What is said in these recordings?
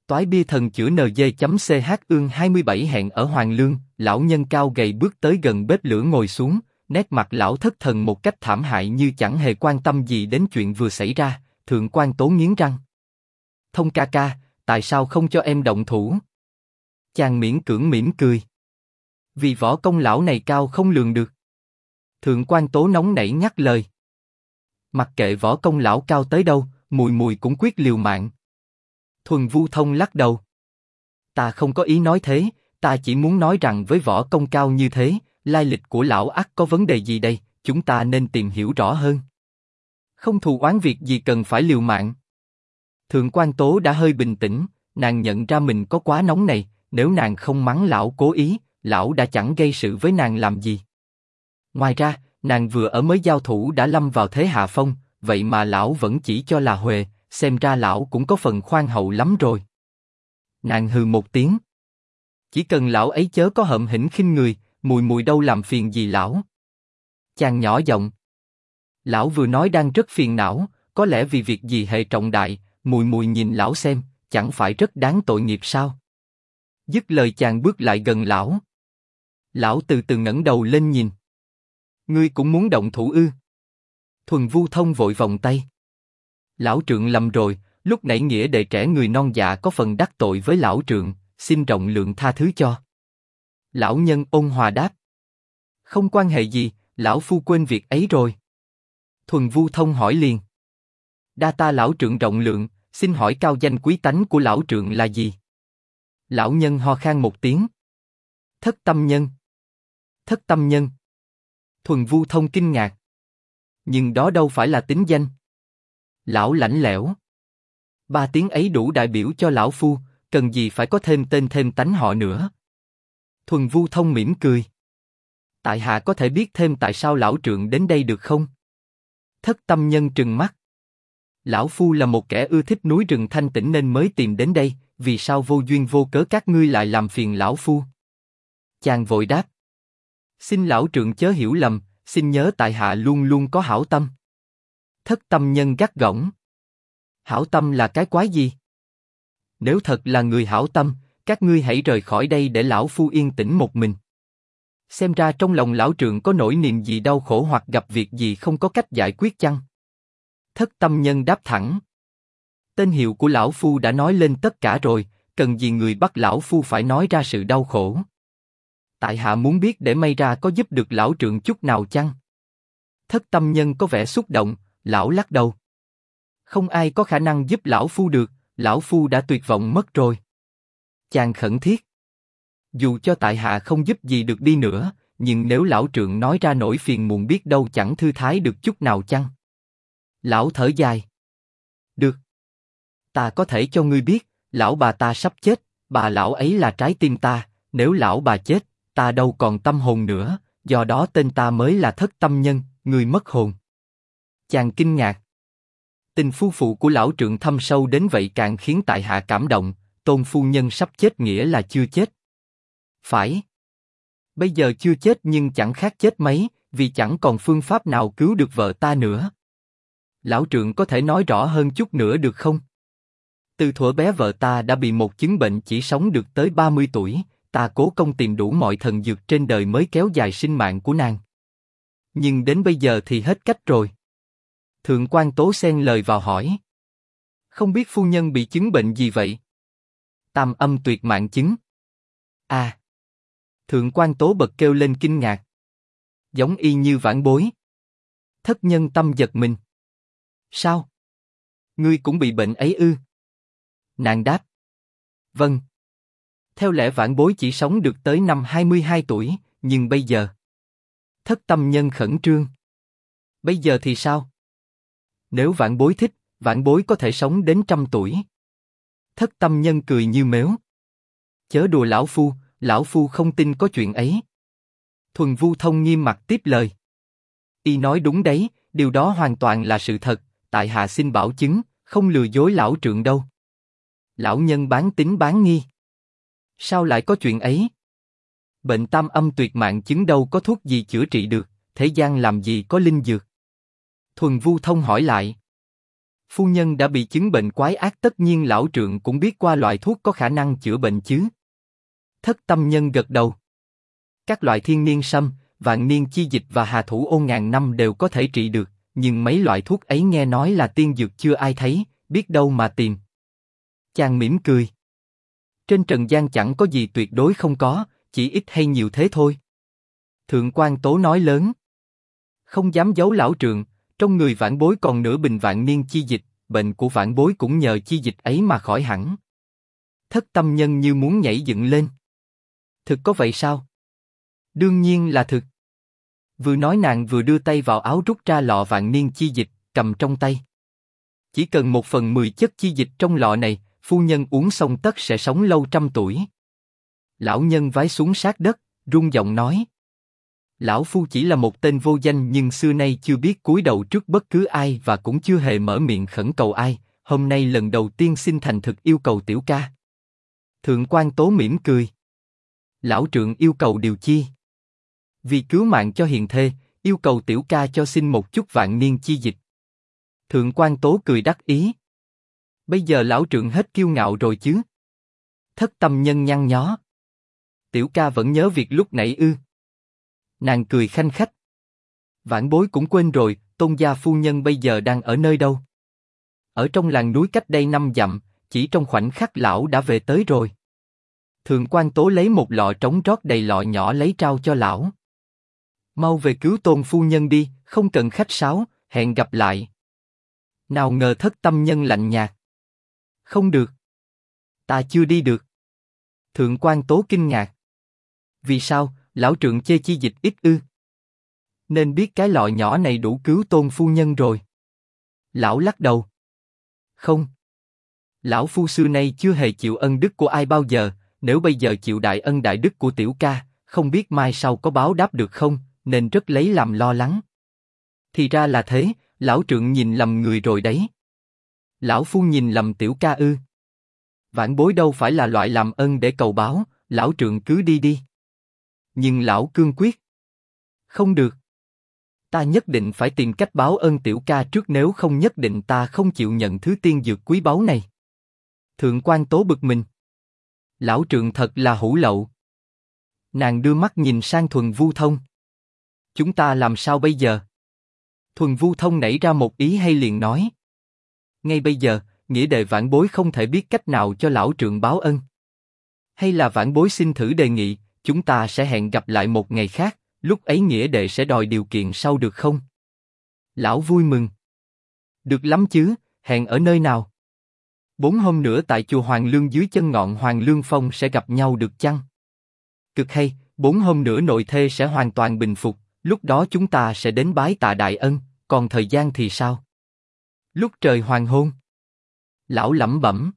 Toái bia thần chữa NG.ch ương 27 hẹn ở Hoàng Lương, lão nhân cao gầy bước tới gần bếp lửa ngồi xuống, nét mặt lão thất thần một cách thảm hại như chẳng hề quan tâm gì đến chuyện vừa xảy ra. Thượng quan Tố nghiến răng. Thông ca ca, tại sao không cho em động thủ? Chàng miễn cưỡng mỉm cười. Vì võ công lão này cao không lường được. Thượng quan Tố nóng nảy ngắt lời. Mặc kệ võ công lão cao tới đâu, mùi mùi cũng quyết liều mạng. Thuần Vu Thông lắc đầu. Ta không có ý nói thế, ta chỉ muốn nói rằng với võ công cao như thế, lai lịch của lão ắt có vấn đề gì đây, chúng ta nên tìm hiểu rõ hơn. Không thù oán việc gì cần phải liều mạng. Thượng quan Tố đã hơi bình tĩnh, nàng nhận ra mình có quá nóng này, nếu nàng không mắng lão cố ý, lão đã chẳng gây sự với nàng làm gì. Ngoài ra, nàng vừa ở mới giao thủ đã lâm vào thế hạ phong, vậy mà lão vẫn chỉ cho là huề, xem ra lão cũng có phần khoan hậu lắm rồi. Nàng hừ một tiếng. Chỉ cần lão ấy chớ có hậm hĩnh khinh người, mùi mùi đâu làm phiền gì lão. Chàng nhỏ giọng. Lão vừa nói đang rất phiền não, có lẽ vì việc gì hệ trọng đại, mùi mùi nhìn lão xem, chẳng phải rất đáng tội nghiệp sao? Dứt lời chàng bước lại gần lão. Lão từ từ ngẩng đầu lên nhìn. Ngươi cũng muốn động thủ ư? Thuần Vu Thông vội vòng tay. Lão trượng lầm rồi, lúc nãy nghĩa đệ trẻ người non dạ có phần đắc tội với lão trượng, xin rộng lượng tha thứ cho. Lão nhân ôn hòa đáp. Không quan hệ gì, lão phu quên việc ấy rồi. Thuần Vu Thông hỏi liền. Đa ta lão trượng rộng lượng, xin hỏi cao danh quý tánh của lão trượng là gì? Lão nhân ho khan một tiếng. Thất tâm nhân. Thất tâm nhân. Thuần Vu Thông kinh ngạc. Nhưng đó đâu phải là tính danh. Lão lạnh lẽo. 3 tiếng ấy đủ đại biểu cho lão phu, cần gì phải có thêm tên thêm tánh họ nữa. Thuần Vu Thông mỉm cười. Tại hạ có thể biết thêm tại sao lão trượng đến đây được không? Thất tâm nhân trừng mắt. Lão phu là một kẻ ưa thích núi rừng thanh tĩnh nên mới tìm đến đây, vì sao vô duyên vô cớ các ngươi lại làm phiền lão phu? Chàng vội đáp. Xin lão trượng chớ hiểu lầm, xin nhớ tại hạ luôn luôn có hảo tâm. Thất tâm nhân gắt gỏng. Hảo tâm là cái quái gì? Nếu thật là người hảo tâm, các ngươi hãy rời khỏi đây để lão phu yên tĩnh một mình. Xem ra trong lòng lão trượng có nỗi niềm gì đau khổ hoặc gặp việc gì không có cách giải quyết chăng? Thất tâm nhân đáp thẳng. Tên hiệu của lão phu đã nói lên tất cả rồi, cần gì người bắt lão phu phải nói ra sự đau khổ? Tại hạ muốn biết để may ra có giúp được lão trượng chút nào chăng? Thất tâm nhân có vẻ xúc động, lão lắc đầu. Không ai có khả năng giúp lão phu được, lão phu đã tuyệt vọng mất rồi. Chàng khẩn thiết. Dù cho tại hạ không giúp gì được đi nữa, nhưng nếu lão trượng nói ra nỗi phiền muộn biết đâu chẳng thư thái được chút nào chăng? Lão thở dài. Được. Ta có thể cho ngươi biết, lão bà ta sắp chết, bà lão ấy là trái tim ta, nếu lão bà chết, ta đâu còn tâm hồn nữa, do đó tên ta mới là thất tâm nhân, người mất hồn. Chàng kinh ngạc. Tình phu phụ của lão trượng thâm sâu đến vậy càng khiến tại hạ cảm động, Tôn phu nhân sắp chết nghĩa là chưa chết. Phải. Bây giờ chưa chết nhưng chẳng khác chết mấy, vì chẳng còn phương pháp nào cứu được vợ ta nữa. Lão trượng có thể nói rõ hơn chút nữa được không? Từ thuở bé vợ ta đã bị một chứng bệnh chỉ sống được tới 30 tuổi, ta cố công tìm đủ mọi thần dược trên đời mới kéo dài sinh mạng của nàng. Nhưng đến bây giờ thì hết cách rồi. Thượng quan Tố xen lời vào hỏi. Không biết phu nhân bị chứng bệnh gì vậy? Tam âm tuyệt mạng chứng. À! Thượng quan Tố bật kêu lên kinh ngạc. Giống y như vãn bối. Thất nhân tâm giật mình. Sao? Ngươi cũng bị bệnh ấy ư? Nàng đáp. Vâng. Theo lẽ vãn bối chỉ sống được tới năm 22 tuổi, nhưng bây giờ... Thất tâm nhân khẩn trương. Bây giờ thì sao? Nếu vãn bối thích, vãn bối có thể sống đến 100 tuổi. Thất tâm nhân cười như mếu. Chớ đùa lão phu không tin có chuyện ấy. Thuần Vu Thông nghiêm mặt tiếp lời. Y nói đúng đấy, điều đó hoàn toàn là sự thật, tại hạ xin bảo chứng, không lừa dối lão trượng đâu. Lão nhân bán tín bán nghi. Sao lại có chuyện ấy? Bệnh tam âm tuyệt mạng chứng đâu có thuốc gì chữa trị được, thế gian làm gì có linh dược? Thuần Vu Thông hỏi lại. Phu nhân đã bị chứng bệnh quái ác, tất nhiên lão trượng cũng biết qua loại thuốc có khả năng chữa bệnh chứ. Thất tâm nhân gật đầu. Các loại thiên niên sâm, vạn niên chi dịch và hà thủ ô ngàn năm đều có thể trị được, nhưng mấy loại thuốc ấy nghe nói là tiên dược chưa ai thấy, biết đâu mà tìm. Chàng mỉm cười. Trên trần gian chẳng có gì tuyệt đối không có, chỉ ít hay nhiều thế thôi. Thượng quan Tố nói lớn. Không dám giấu lão trượng, trong người vãn bối còn nửa bình vạn niên chi dịch, bệnh của vãn bối cũng nhờ chi dịch ấy mà khỏi hẳn. Thất tâm nhân như muốn nhảy dựng lên. Thực có vậy sao? Đương nhiên là thực. Vừa nói nàng vừa đưa tay vào áo rút ra lọ vạn niên chi dịch, cầm trong tay. Chỉ cần 1/10 chất chi dịch trong lọ này, phu nhân uống xong tất sẽ sống lâu trăm tuổi. Lão nhân vái xuống sát đất, run giọng nói. Lão phu chỉ là một tên vô danh nhưng xưa nay chưa biết cúi đầu trước bất cứ ai và cũng chưa hề mở miệng khẩn cầu ai, hôm nay lần đầu tiên xin thành thực yêu cầu tiểu ca. Thượng quan Tố mỉm cười. Lão trượng yêu cầu điều chi? Vì cứu mạng cho hiền thê, yêu cầu tiểu ca cho xin một chút vạn niên chi dịch. Thượng quan Tố cười đắc ý. Bây giờ lão trượng hết kiêu ngạo rồi chứ? Thất tâm nhân nhăn nhó. Tiểu ca vẫn nhớ việc lúc nãy ư? Nàng cười khanh khách. Vãn bối cũng quên rồi, tôn gia phu nhân bây giờ đang ở nơi đâu? Ở trong làng núi cách đây 5 dặm, chỉ trong khoảnh khắc lão đã về tới rồi. Thượng quan Tố lấy một lọ trống rót đầy lọ nhỏ lấy trao cho lão. Mau về cứu tôn phu nhân đi, không cần khách sáo, hẹn gặp lại. Nào ngờ thất tâm nhân lạnh nhạt. Không được. Ta chưa đi được. Thượng quan Tố kinh ngạc. Vì sao, lão trượng chê chi dịch ít ư? Nên biết cái lọ nhỏ này đủ cứu tôn phu nhân rồi. Lão lắc đầu. Không. Lão phu xưa nay chưa hề chịu ân đức của ai bao giờ, nếu bây giờ chịu đại ân đại đức của tiểu ca, không biết mai sau có báo đáp được không, nên rất lấy làm lo lắng. Thì ra là thế, lão trượng nhìn lầm người rồi đấy. Lão phu nhìn lầm tiểu ca ư? Vãn bối đâu phải là loại làm ân để cầu báo, lão trượng cứ đi đi. Nhưng lão cương quyết. Không được. Ta nhất định phải tìm cách báo ơn tiểu ca trước, nếu không nhất định ta không chịu nhận thứ tiên dược quý báu này. Thượng quan Tố bực mình. Lão trượng thật là hủ lậu. Nàng đưa mắt nhìn sang Thuần Vu Thông. Chúng ta làm sao bây giờ? Thuần Vu Thông nảy ra một ý hay liền nói. Ngay bây giờ, nghĩa đệ vãn bối không thể biết cách nào cho lão trượng báo ân. Hay là vãn bối xin thử đề nghị, chúng ta sẽ hẹn gặp lại một ngày khác, lúc ấy nghĩa đệ sẽ đòi điều kiện sau được không? Lão vui mừng. Được lắm chứ, hẹn ở nơi nào? 4 hôm nữa tại chùa Hoàng Lương dưới chân ngọn Hoàng Lương Phong sẽ gặp nhau được chăng? Cực hay, 4 hôm nữa nội thê sẽ hoàn toàn bình phục, lúc đó chúng ta sẽ đến bái tạ đại ân, còn thời gian thì sao? Lúc trời hoàng hôn. Lão lẩm bẩm.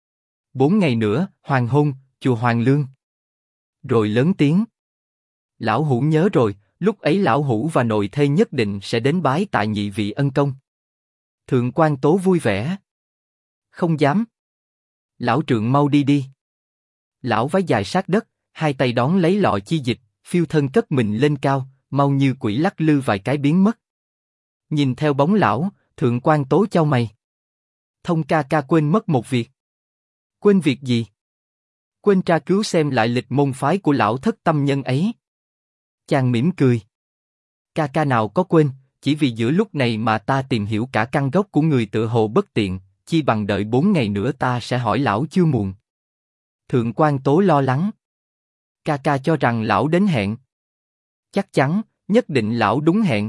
4 ngày nữa, hoàng hôn, chùa Hoàng Lương. Rồi lớn tiếng. Lão hủ nhớ rồi, lúc ấy lão hủ và nội thê nhất định sẽ đến bái tạ nhị vị ân công. Thượng quan Tố vui vẻ. Không dám. Lão trượng mau đi đi. Lão vái dài sát đất, hai tay đón lấy lọ chi dịch, phiêu thân cất mình lên cao, mau như quỷ lắc lư vài cái biến mất. Nhìn theo bóng lão, Thượng quan Tố chau mày. Thông ca ca quên mất một việc. Quên việc gì? Quên tra cứu xem lại lịch môn phái của lão thất tâm nhân ấy. Chàng mỉm cười. Ca ca nào có quên, chỉ vì giữa lúc này mà ta tìm hiểu cả căn gốc của người tựa hồ bất tiện, chi bằng đợi 4 ngày nữa ta sẽ hỏi lão chưa muộn. Thượng quan Tố lo lắng. Ca ca cho rằng lão đến hẹn. Chắc chắn, nhất định lão đúng hẹn.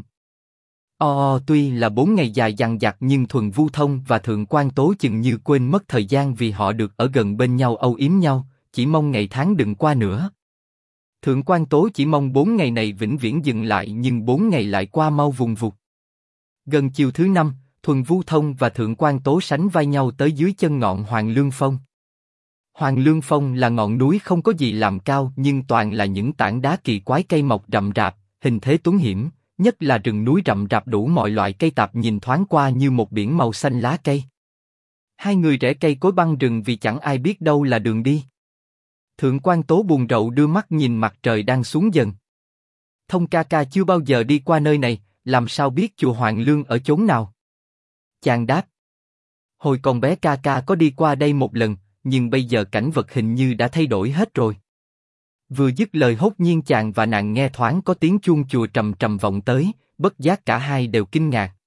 Tuy là 4 ngày dài dằng dặc nhưng Thuần Vu Thông và Thượng quan Tố chừng như quên mất thời gian vì họ được ở gần bên nhau âu yếm nhau, chỉ mong ngày tháng đừng qua nữa. Thượng quan Tố chỉ mong 4 ngày này vĩnh viễn dừng lại, nhưng 4 ngày lại qua mau vùn vụt. Gần chiều thứ 5, Thuần Vu Thông và Thượng quan Tố sánh vai nhau tới dưới chân ngọn Hoàng Lương Phong. Hoàng Lương Phong là ngọn núi không có gì làm cao nhưng toàn là những tảng đá kỳ quái, cây mọc rậm rạp, hình thế tuấn hiểm, nhất là rừng núi rậm rạp đủ mọi loại cây tạp nhìn thoáng qua như một biển màu xanh lá cây. Hai người rẽ cây cối băng rừng vì chẳng ai biết đâu là đường đi. Thượng quan Tố buồn rầu đưa mắt nhìn mặt trời đang xuống dần. Thông ca ca chưa bao giờ đi qua nơi này, làm sao biết chùa Hoàng Lương ở chốn nào? Chàng đáp. Hồi còn bé ca ca có đi qua đây một lần, nhưng bây giờ cảnh vật hình như đã thay đổi hết rồi. Vừa dứt lời hốt nhiên chàng và nàng nghe thoáng có tiếng chuông chùa trầm trầm vọng tới, bất giác cả hai đều kinh ngạc.